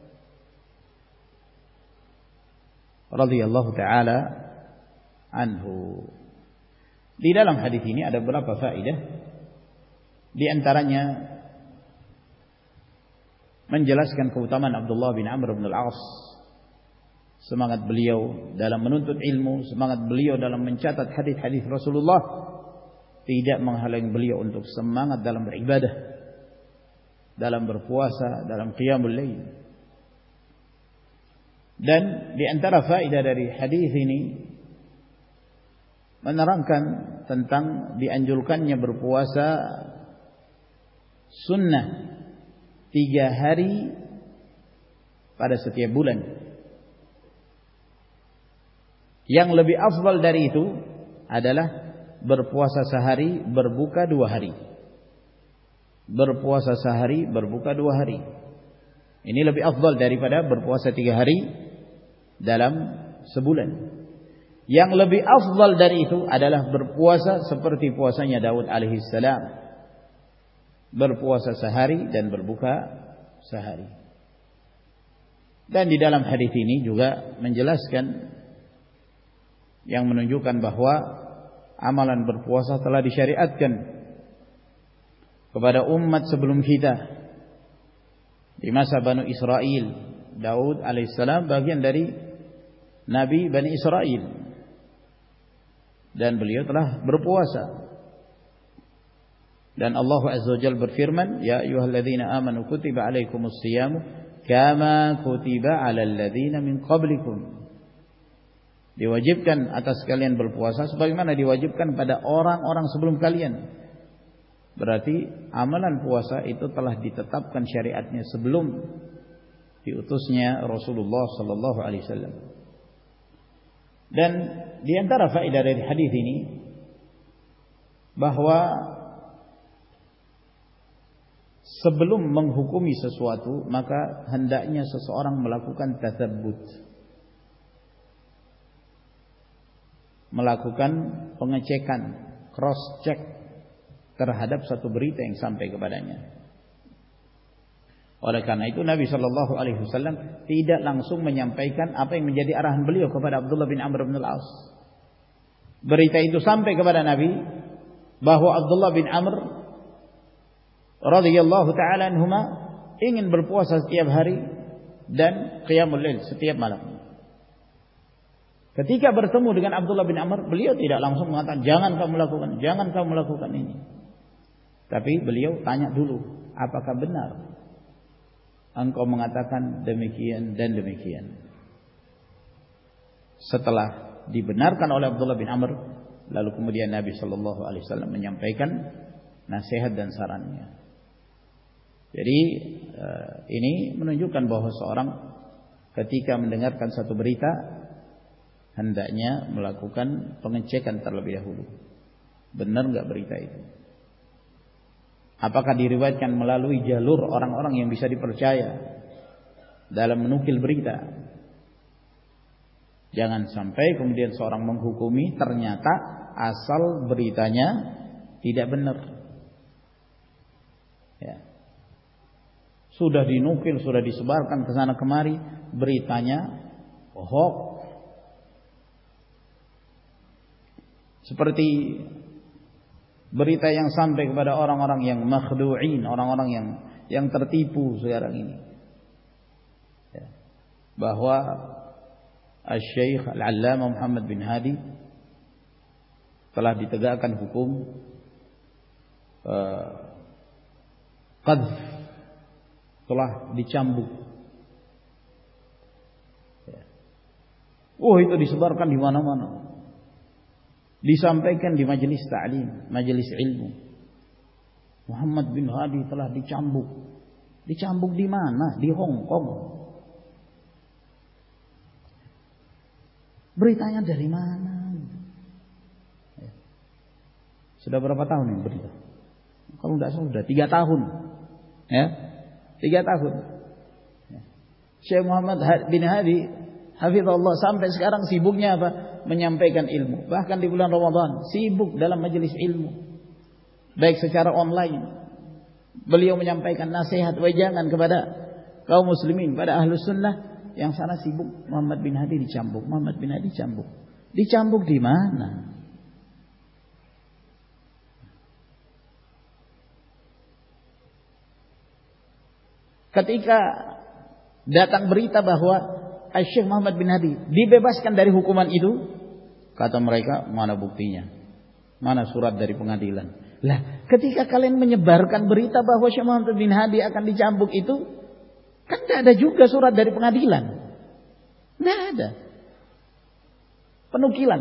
Radhiyallahu ta'ala anhu. Di dalam hadis ini ada beberapa faedah. Di antaranya menjelaskan keutamaan Abdullah bin Amr bin al-As, semangat beliau dalam menuntut ilmu, semangat beliau dalam mencatat hadis-hadis Rasulullah, tidak menghalangi beliau untuk semangat dalam beribadah, dalam berpuasa, dalam qiyamul lail. Dan di antara faedah dari hadis ini menerangkan tentang dianjurkannya berpuasa sunnah tiga hari pada setiap bulan. Yang lebih afdal dari itu adalah berpuasa sehari, berbuka dua hari. Berpuasa sehari, berbuka dua hari. Ini lebih afdal daripada berpuasa tiga hari dalam sebulan. Yang lebih afdal dari itu adalah berpuasa seperti puasanya Daud alaihissalam. Berpuasa sehari dan berbuka sehari. Dan di dalam hadis ini juga menjelaskan, yang menunjukkan bahwa amalan berpuasa telah disyariatkan kepada umat sebelum kita. Di masa Bani Israel, Daud alaihissalam bagian dari Nabi Bani Israel, dan beliau telah berpuasa. Dan Allah Azza wa Jalla berfirman, ya ayyuhalladzina amanu kutiba alaikumus siyamu kama kutiba alal ladzina min qablikum. Diwajibkan atas kalian berpuasa sebagaimana diwajibkan pada orang-orang sebelum kalian. Berarti amalan puasa itu telah ditetapkan syariatnya sebelum diutusnya Rasulullah sallallahu alaihi wasallam. Dan di antara faedah dari hadis ini bahwa sebelum menghukumi sesuatu maka hendaknya seseorang melakukan tatsabbut, melakukan pengecekan, cross check terhadap satu berita yang sampai kepadanya. Oleh karena itu Nabi sallallahu alaihi wasallam tidak langsung menyampaikan apa yang menjadi arahan beliau kepada Abdullah bin Amr bin al-As. Berita itu sampai kepada Nabi bahwa Abdullah bin Amr radhiyallahu taala anhuma ingin berpuasa setiap hari dan qiyamul lail setiap malam. Ketika bertemu dengan Abdullah bin Amr, beliau tidak langsung mengatakan jangan kamu lakukan, jangan kamu lakukan ini. Tapi beliau tanya dulu, apakah benar engkau mengatakan demikian dan demikian? Setelah dibenarkan oleh Abdullah bin Amr, lalu kemudian Nabi Shallallahu Alaihi Wasallam menyampaikan nasihat dan sarannya. Jadi ini menunjukkan bahwa seorang ketika mendengarkan satu berita hendaknya melakukan pengecekan terlebih dahulu. Benar enggak berita itu? Apakah diriwayatkan melalui jalur orang-orang yang bisa dipercaya dalam menukil berita? Jangan sampai kemudian seorang menghukumi ternyata asal beritanya tidak benar. Ya. Sudah dinukil, sudah disebarkan ke sana kemari, beritanya hoax. Seperti berita yang sampai kepada orang-orang yang makhdu'in, orang-orang yang yang tertipu sekarang ini. Ya. Bahwa Asy-Syaikh Al-Allamah Muhammad bin Hadi telah ditegakkan hukum uh, qadz, telah dicambuk. Ya. Oh, itu disebarkan di mana-mana. Disampaikan di majelis ta'lim, majelis ilmu. Muhammad bin Hadi telah dicambuk. Dicambuk di mana? Di Hong Kong. Beritanya dari mana? Ya. Sudah berapa tahun ini berita? Kalau tidak salah sudah tiga tahun. Ya, tiga tahun. Ya. Syekh Muhammad bin Hadi, hafizahullah, sampai sekarang sibuknya apa? Menyampaikan ilmu. Bahkan di bulan Ramadan sibuk dalam majelis ilmu, baik secara online. Beliau menyampaikan nasihat wejangan kepada kaum muslimin, pada ahlus sunnah. Yang sana sibuk. Muhammad bin Hadi dicambuk, Muhammad bin Hadi dicambuk. Dicambuk di mana? Ketika datang berita bahwa Syekh Muhammad bin Hadi dibebaskan dari hukuman itu, kata mereka, mana buktinya? Mana surat dari pengadilan? Lah, ketika kalian menyebarkan berita bahwa Syekh Muhammad bin Hadi akan dicambuk itu, kan tidak ada juga surat dari pengadilan. Tidak ada penukilan.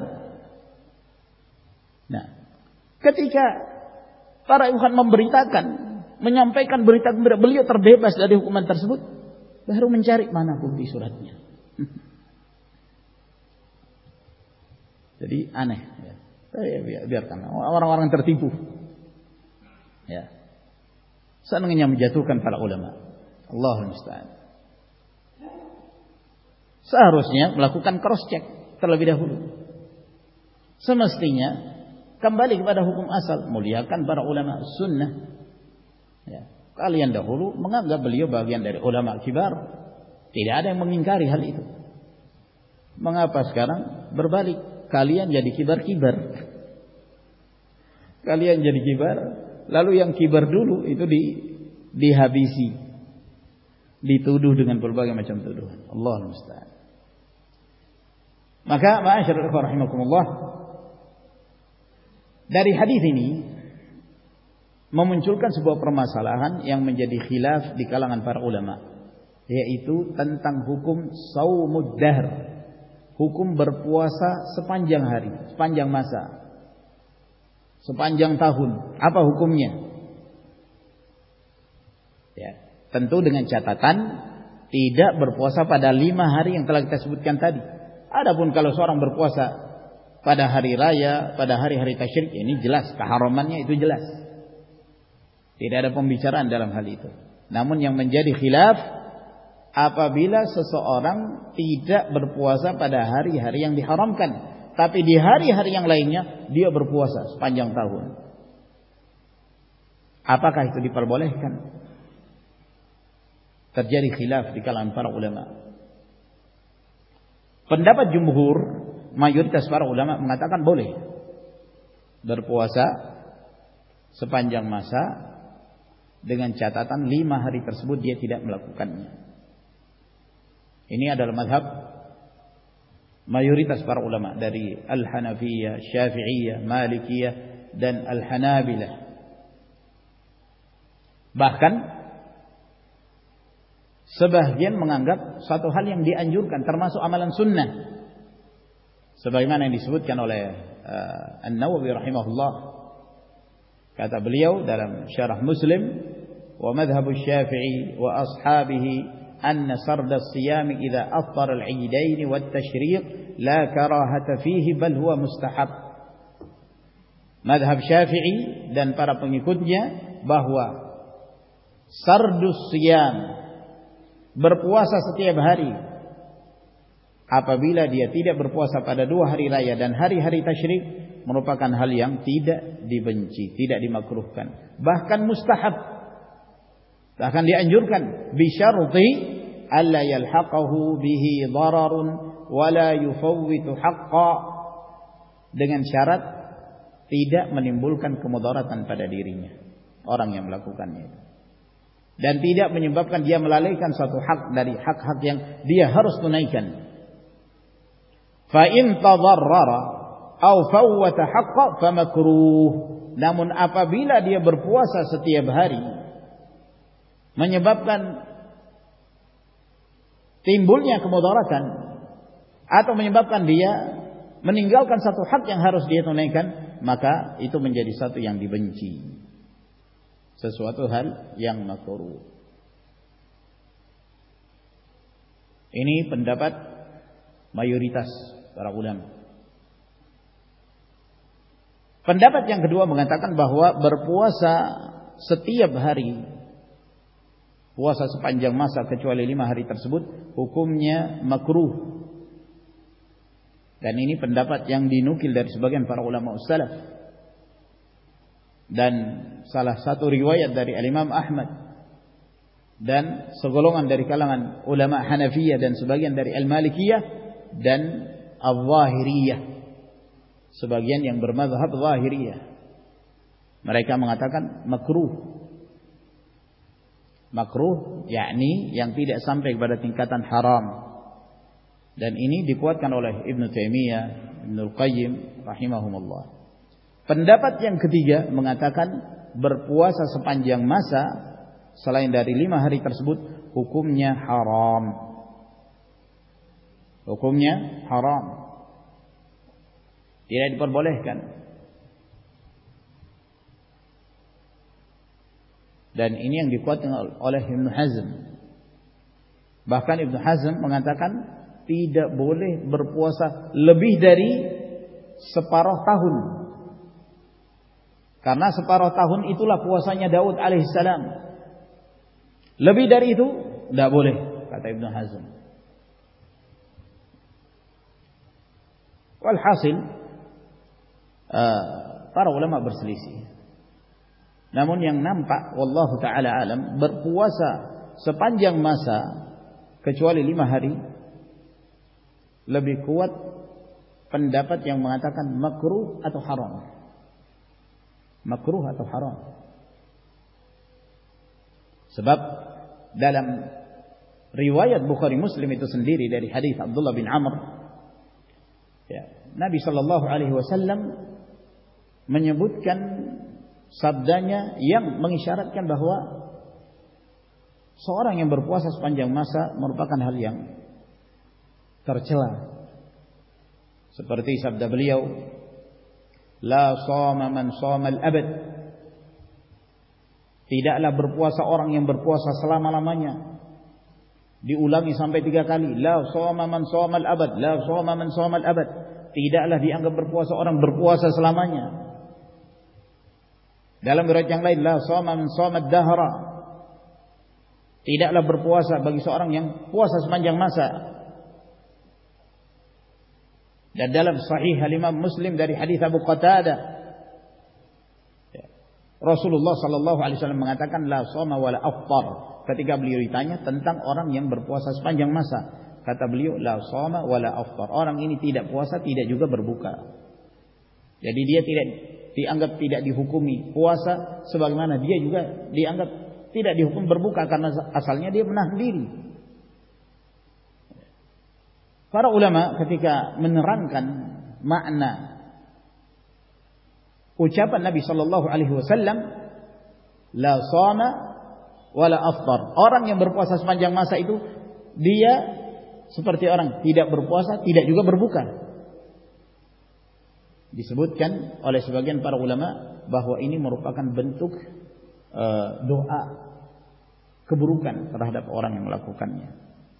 Nah, ketika para ikhwan memberitakan, menyampaikan berita beliau terbebas dari hukuman tersebut, baru mencari mana bukti suratnya. Jadi aneh. Ya. Biarkan orang-orang tertipu. Ya. Senangnya menjatuhkan para ulama. Allahul musta'an. Seharusnya melakukan cross check terlebih dahulu. Semestinya kembali kepada hukum asal, muliakan para ulama sunnah. Ya. Kalian dahulu menganggap beliau bagian dari ulama kibar, tidak ada yang mengingkari hal itu. Mengapa sekarang berbalik? Kalian jadi kibar-kibar. Kalian jadi kibar, lalu yang kibar dulu itu di, dihabisi. Dituduh dengan berbagai macam tuduhan. Allahul musta'an. Maka ma'asyiral ikhwah rahimakumullah, dari hadis ini memunculkan sebuah permasalahan yang menjadi khilaf di kalangan para ulama, yaitu tentang hukum shaumud dahr, hukum berpuasa sepanjang hari, sepanjang masa, sepanjang tahun. Apa hukumnya? Ya. Tentu dengan catatan tidak berpuasa pada lima hari yang telah kita sebutkan tadi. Adapun kalau seorang berpuasa pada hari raya, pada hari-hari tasyrik, ini jelas keharamannya, itu jelas. Tidak ada pembicaraan dalam hal itu. Namun yang menjadi khilaf, apabila seseorang tidak berpuasa pada hari-hari yang diharamkan, tapi di hari-hari yang lainnya dia berpuasa sepanjang tahun. Apakah itu diperbolehkan? Terjadi khilaf di kalangan para ulama. Pendapat jumhur, mayoritas para ulama mengatakan boleh berpuasa sepanjang masa, dengan catatan lima hari tersebut dia tidak melakukannya. Ini adalah mazhab mayoritas para ulama dari Al-Hanafiyah, Syafi'iyah, Malikiyah dan Al-Hanabilah. Bahkan sebagian menganggap satu hal yang dianjurkan, termasuk amalan sunnah. Sebagaimana yang disebutkan oleh uh, An-Nawawi rahimahullah, kata beliau dalam syarah Muslim, wa madhhabu Syafi'i wa ashabihi anna sarda as-siyam idza afṭara al-'iidain wat-tashriq la karahata fihi bal huwa mustahab. Madhab Syafi'i dan para pengikutnya bahwa sardus siyam, berpuasa setiap hari, apabila dia tidak berpuasa pada dua hari raya dan hari-hari tasyrik, merupakan hal yang tidak dibenci, tidak dimakruhkan, bahkan mustahab, bahkan dianjurkan, bi syarti alla yalhaqahu bihi dararun wa la yufawwitu haqqa, dengan syarat tidak menimbulkan kemudaratan pada dirinya orang yang melakukannya itu, dan tidak menyebabkan dia melalaikan suatu hak dari hak-hak yang dia harus tunaikan. Fa in tadarrara aw fawwata haqqa famakruh. Namun apabila dia berpuasa setiap hari menyebabkan timbulnya kemudaratan atau menyebabkan dia meninggalkan satu hak yang harus dia tunaikan, maka itu menjadi satu yang dibenci, sesuatu hal yang makruh. Ini pendapat mayoritas para ulama. Pendapat yang kedua mengatakan bahwa berpuasa setiap hari, puasa sepanjang masa kecuali lima hari tersebut, hukumnya makruh. Dan ini pendapat yang dinukil dari sebagian para ulama salaf. Dan salah satu riwayat dari Al-Imam Ahmad dan segolongan dari kalangan ulama Hanafiyah dan sebagian dari Al-Malikiyah dan Al-Zahiriyah, sebagian yang bermazhab Zahiriyah, mereka mengatakan makruh. Makruh yakni yang tidak sampai kepada tingkatan haram. Dan ini dikuatkan oleh Ibnu Taimiyah, Ibnu Qayyim rahimahumullah. Pendapat yang ketiga mengatakan berpuasa sepanjang masa selain dari lima hari tersebut hukumnya haram. Hukumnya haram, tidak diperbolehkan. Dan ini yang dikuatkan oleh Ibnu Hazm. Bahkan Ibnu Hazm mengatakan tidak boleh berpuasa lebih dari separuh tahun, karena separuh tahun itulah puasanya Daud alaihissalam. Lebih dari itu tidak boleh, kata Ibnu Hazm. Walhasil uh, para ulama berselisih. Namun yang nampak wallahu taala alam, berpuasa sepanjang masa kecuali lima hari lebih kuat pendapat yang mengatakan makruh atau haram. Makruh atau haram. Sebab dalam riwayat Bukhari Muslim itu sendiri dari hadis Abdullah bin Amr, ya, Nabi sallallahu alaihi wasallam menyebutkan sabdanya yang mengisyaratkan bahwa seorang yang berpuasa sepanjang masa merupakan hal yang tercela. Seperti sabda beliau, la shoma man shoma al-abad. Tidaklah berpuasa orang yang berpuasa selama-lamanya. Diulangi sampai tiga kali. La shoma man shoma al-abad, la shoma man shoma al-abad. Tidaklah dianggap berpuasa orang berpuasa selamanya. Dalam riwayat yang lain, la shoma man shoma ad-dahra. Tidaklah berpuasa bagi seorang yang puasa sepanjang masa. Dan dalam sahih Al-Imam Muslim dari hadis Abu Qatadah, Rasulullah sallallahu alaihi wasallam mengatakan la shoma wala afṭar. Ketika beliau ditanya tentang orang yang berpuasa sepanjang masa, kata beliau la shoma wala afṭar. Orang ini tidak puasa, tidak juga berbuka. Jadi dia tidak dianggap tidak dihukumi puasa, sebagaimana dia juga dianggap tidak dihukum berbuka karena asalnya dia menahan diri. Para ulama ketika menerangkan makna ucapan Nabi sallallahu alaihi wasallam la shoma wala afṭar, orang yang berpuasa sepanjang masa itu dia seperti orang tidak berpuasa, tidak juga berbuka. disebutkan oleh sebagian para ulama bahwa ini merupakan bentuk uh, doa keburukan terhadap orang yang melakukannya.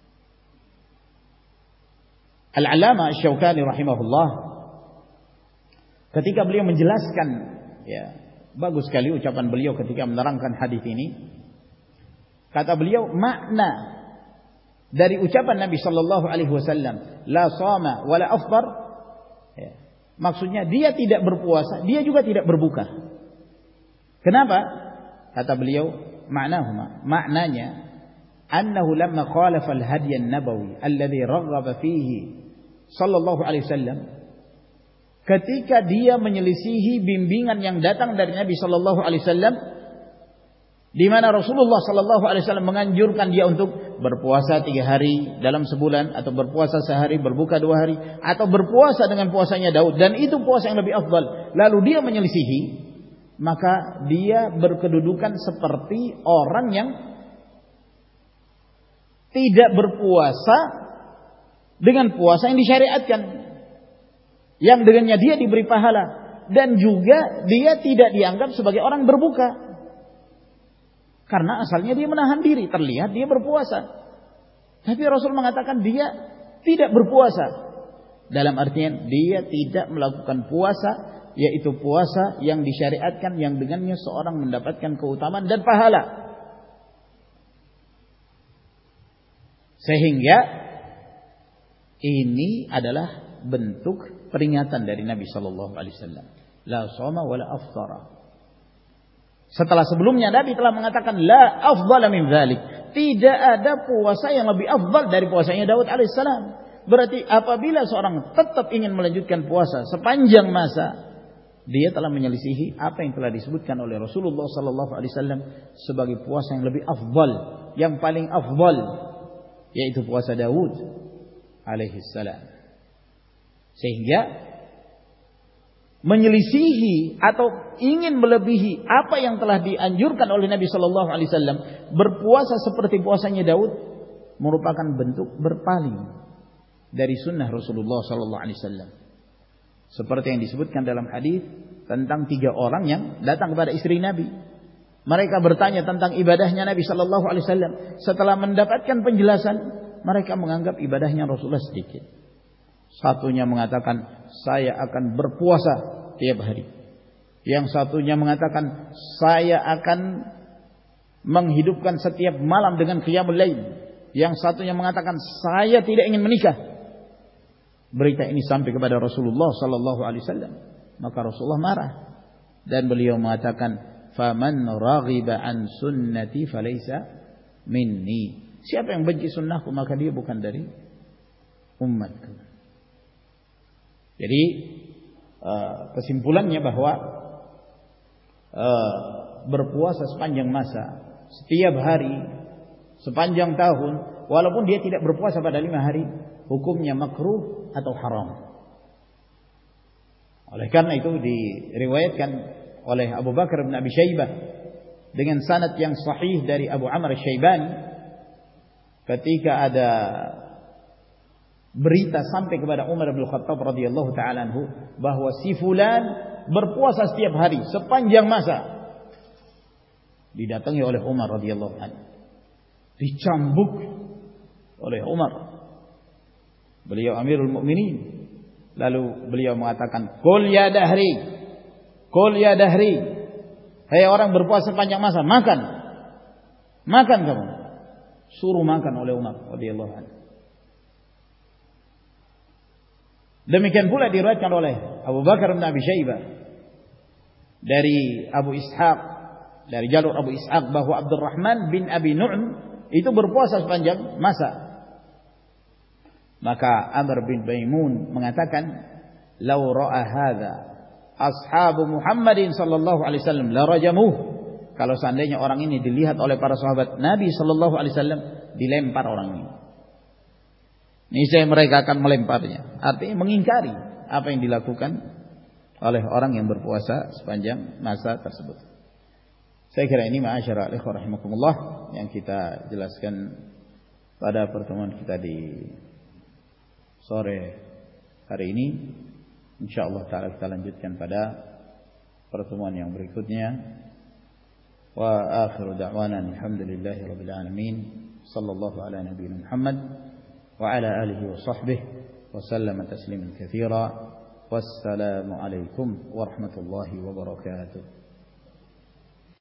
Al-Allamah Asy-Syaukani rahimahullah ketika beliau menjelaskan, ya, bagus sekali ucapan beliau ketika menerangkan hadis ini. Kata beliau, makna dari ucapan Nabi sallallahu alaihi wasallam, la shama wala afṭar, ya, maksudnya dia tidak berpuasa, dia juga tidak berbuka. Kenapa? Kata beliau, maknahuma, maknanya annahu lamma khalafa al-hadiy an-nabawi alladhi raghaba fihi sallallahu alaihi wasallam, ketika dia menyelisihi bimbingan yang datang dari Nabi sallallahu alaihi wasallam, di mana Rasulullah sallallahu alaihi wasallam menganjurkan dia untuk berpuasa tiga hari dalam sebulan, atau berpuasa sehari, berbuka dua hari, atau berpuasa dengan puasanya Daud, dan itu puasa yang lebih afdal. Lalu dia menyelisihi, maka dia berkedudukan seperti orang yang tidak berpuasa dengan puasa yang disyariatkan, yang dengannya dia diberi pahala, dan juga dia tidak dianggap sebagai orang berbuka. Karena asalnya dia menahan diri, terlihat dia berpuasa. Tapi Rasul mengatakan dia tidak berpuasa. Dalam artian dia tidak melakukan puasa, yaitu puasa yang disyariatkan, yang dengannya seorang mendapatkan keutamaan dan pahala. Sehingga ini adalah bentuk peringatan dari Nabi sallallahu alaihi wasallam. La shoma wala aftara. Setelah sebelumnya Nabi telah mengatakan la afdhala min dzalik, tidak ada puasa yang lebih afdal dari puasanya Daud alaihissalam. Berarti apabila seorang tetap ingin melanjutkan puasa sepanjang masa, dia telah menyelisihi apa yang telah disebutkan oleh Rasulullah sallallahu alaihi wasallam sebagai puasa yang lebih afdal, yang paling afdal, yaitu puasa Daud alaihissalam. Sehingga menyelisihi atau ingin melebihi apa yang telah dianjurkan oleh Nabi sallallahu alaihi wasallam, berpuasa seperti puasanya Daud, merupakan bentuk berpaling dari sunnah Rasulullah sallallahu alaihi wasallam. Seperti yang disebutkan dalam hadis tentang tiga orang yang datang kepada istri Nabi. Mereka bertanya tentang ibadahnya Nabi sallallahu alaihi wasallam. Setelah mendapatkan penjelasan, mereka menganggap ibadahnya Rasulullah sedikit. Satunya mengatakan, saya akan berpuasa tiap hari. Yang satunya mengatakan, saya akan menghidupkan setiap malam dengan qiyamul lail. Yang satunya mengatakan, saya tidak ingin menikah. Berita ini sampai kepada Rasulullah sallallahu alaihi wasallam. Maka Rasulullah marah dan beliau mengatakan, "Faman raghiba an sunnati falaysa minni." Siapa yang benci sunnahku, maka dia bukan dari umatku. Jadi kesimpulannya bahwa berpuasa sepanjang masa, setiap hari, sepanjang tahun, walaupun dia tidak berpuasa pada lima hari, hukumnya makruh atau haram. Oleh karena itu diriwayatkan oleh Abu Bakar bin Abi Syaibah dengan sanad yang sahih dari Abu Amr Asy-Syaibani, ketika ada berita sampai kepada Umar bin Khattab radhiyallahu taala anhu bahwa si fulan berpuasa setiap hari sepanjang masa, didatangi oleh Umar radhiyallahu anhu, dicambuk oleh Umar. Beliau Amirul Mukminin. Lalu beliau mengatakan, "Qul ya dahri, qul ya dahri." Hai orang berpuasa sepanjang masa, makan. Makan kamu. Suruh makan oleh Umar radhiyallahu anhu. Demikian pula diriwayatkan oleh Abu Bakar bin Abi Syaibah dari Abu Ishaq, dari jalur Abu Ishaq, bahwa Abdurrahman bin Abi Nu'm itu berpuasa sepanjang masa. Maka Amr bin Baimun mengatakan, "Lau ra'a hadza ashabu Muhammadin sallallahu alaihi wasallam la rajamuh." Kalau seandainya orang ini dilihat oleh para sahabat Nabi sallallahu alaihi wasallam, dilempar orang ini. Niscaya mereka akan melemparnya. Artinya mengingkari apa yang dilakukan oleh orang yang berpuasa sepanjang masa tersebut. Saya kira ini ma'asyara ikhwah rahimakumullah yang kita jelaskan pada pertemuan kita di sore hari ini. insyaallah taala kita lanjutkan pada pertemuan yang berikutnya. Wa akhiru da'wana alhamdulillahi rabbil alamin. Sallallahu ala nabiyyina Muhammad wa ala alihi wa sahbihi wa sallama tasliman katsira. Wassalamu alaikum warahmatullahi wabarakatuh.